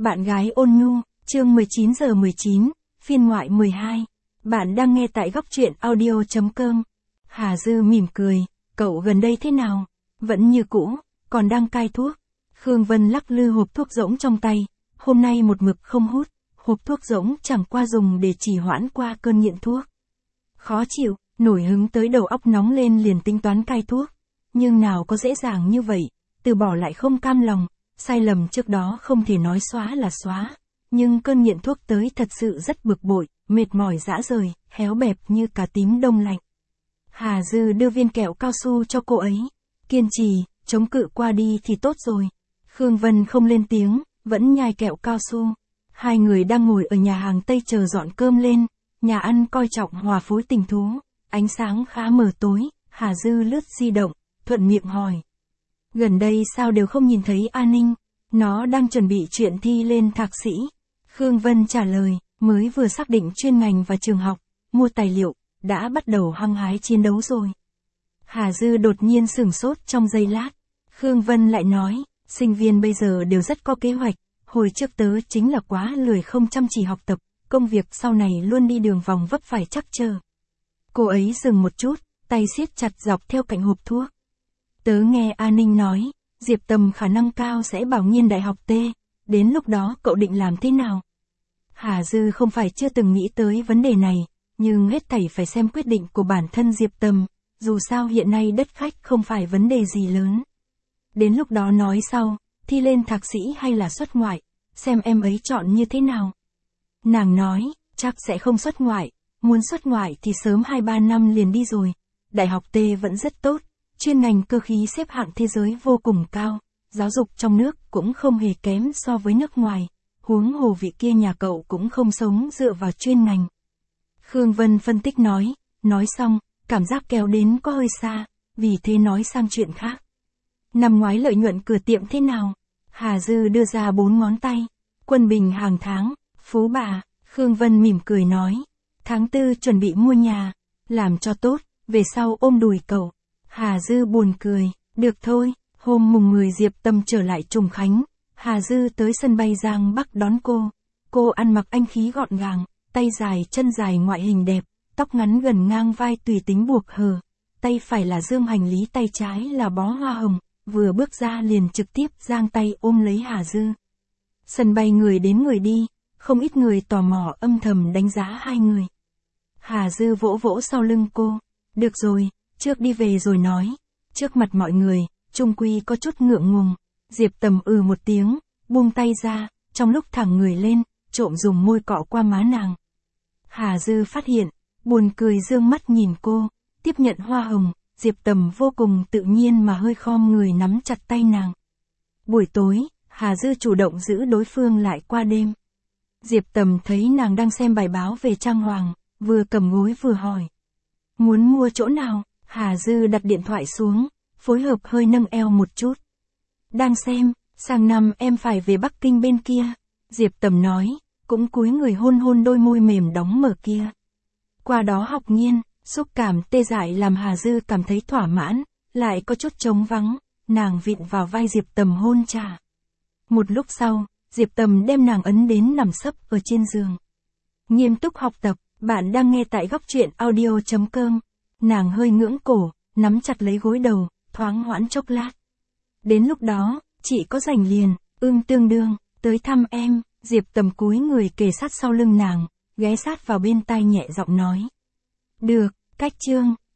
Bạn gái ôn nhu, chương 19:19, phiên ngoại 12. Bạn đang nghe tại góc truyện audio.com. Hà Dư mỉm cười, cậu gần đây thế nào? Vẫn như cũ, còn đang cai thuốc. Khương Vân lắc lư hộp thuốc rỗng trong tay, hôm nay một mực không hút, hộp thuốc rỗng chẳng qua dùng để trì hoãn qua cơn nghiện thuốc. Khó chịu, nổi hứng tới đầu óc nóng lên liền tính toán cai thuốc. Nhưng nào có dễ dàng như vậy, từ bỏ lại không cam lòng. Sai lầm trước đó không thể nói xóa là xóa, nhưng cơn nghiện thuốc tới thật sự rất bực bội, mệt mỏi rã rời, héo bẹp như cà tím đông lạnh. Hà Dư đưa viên kẹo cao su cho cô ấy, kiên trì, chống cự qua đi thì tốt rồi. Khương Vân không lên tiếng, vẫn nhai kẹo cao su. Hai người đang ngồi ở nhà hàng Tây chờ dọn cơm lên, nhà ăn coi trọng hòa phối tình thú, ánh sáng khá mờ tối, Hà Dư lướt di động, thuận miệng hỏi. Gần đây sao đều không nhìn thấy A Ninh, nó đang chuẩn bị chuyện thi lên thạc sĩ. Khương Vân trả lời, mới vừa xác định chuyên ngành và trường học, mua tài liệu, đã bắt đầu hăng hái chiến đấu rồi. Hà Dư đột nhiên sửng sốt trong giây lát. Khương Vân lại nói, sinh viên bây giờ đều rất có kế hoạch, hồi trước tớ chính là quá lười không chăm chỉ học tập, công việc sau này luôn đi đường vòng vấp phải trắc trở. Cô ấy dừng một chút, tay siết chặt dọc theo cạnh hộp thuốc. Tớ nghe A Ninh nói, Diệp Tầm khả năng cao sẽ bảo nghiên đại học T, đến lúc đó cậu định làm thế nào? Hà Dư không phải chưa từng nghĩ tới vấn đề này, nhưng hết thảy phải xem quyết định của bản thân Diệp Tầm, dù sao hiện nay đất khách không phải vấn đề gì lớn. Đến lúc đó nói sau, thi lên thạc sĩ hay là xuất ngoại, xem em ấy chọn như thế nào. Nàng nói, chắc sẽ không xuất ngoại, muốn xuất ngoại thì sớm 2-3 năm liền đi rồi, đại học T vẫn rất tốt. Chuyên ngành cơ khí xếp hạng thế giới vô cùng cao, giáo dục trong nước cũng không hề kém so với nước ngoài, huống hồ vị kia nhà cậu cũng không sống dựa vào chuyên ngành. Khương Vân phân tích nói xong, cảm giác kéo đến có hơi xa, vì thế nói sang chuyện khác. Năm ngoái lợi nhuận cửa tiệm thế nào? Hà Dư đưa ra 4 ngón tay, quân bình hàng tháng, phú bà, Khương Vân mỉm cười nói, tháng 4 chuẩn bị mua nhà, làm cho tốt, về sau ôm đùi cậu. Hà Dư buồn cười, được thôi, hôm mùng 10 Diệp Tầm trở lại Trùng Khánh, Hà Dư tới sân bay Giang Bắc đón cô ăn mặc anh khí gọn gàng, tay dài chân dài ngoại hình đẹp, tóc ngắn gần ngang vai tùy tính buộc hờ, tay phải là dương hành lý tay trái là bó hoa hồng, vừa bước ra liền trực tiếp giang tay ôm lấy Hà Dư. Sân bay người đến người đi, không ít người tò mò âm thầm đánh giá hai người. Hà Dư vỗ vỗ sau lưng cô, được rồi. Trước đi về rồi nói, trước mặt mọi người, chung quy có chút ngượng ngùng. Diệp Tầm một tiếng, buông tay ra, trong lúc thẳng người lên, trộm dùng môi cọ qua má nàng. Hà Dư phát hiện, buồn cười dương mắt nhìn cô, tiếp nhận hoa hồng, Diệp Tầm vô cùng tự nhiên mà hơi khom người nắm chặt tay nàng. Buổi tối, Hà Dư chủ động giữ đối phương lại qua đêm. Diệp Tầm thấy nàng đang xem bài báo về trang hoàng, vừa cầm gối vừa hỏi. Muốn mua chỗ nào? Hà Dư đặt điện thoại xuống, phối hợp hơi nâng eo một chút. Đang xem, sang năm em phải về Bắc Kinh bên kia, Diệp Tầm nói, cũng cúi người hôn hôn đôi môi mềm đóng mở kia. Qua đó học nghiên, xúc cảm tê dại làm Hà Dư cảm thấy thỏa mãn, lại có chút trống vắng, nàng vịn vào vai Diệp Tầm hôn trả. Một lúc sau, Diệp Tầm đem nàng ấn đến nằm sấp ở trên giường. Nghiêm túc học tập, bạn đang nghe tại góc truyện audio.com. Nàng hơi ngưỡng cổ, nắm chặt lấy gối đầu, thoáng hoãn chốc lát. Đến lúc đó, chị có rảnh liền, tương đương, tới thăm em, Diệp Tầm cúi người kề sát sau lưng nàng, ghé sát vào bên tai nhẹ giọng nói. Được, cách chương.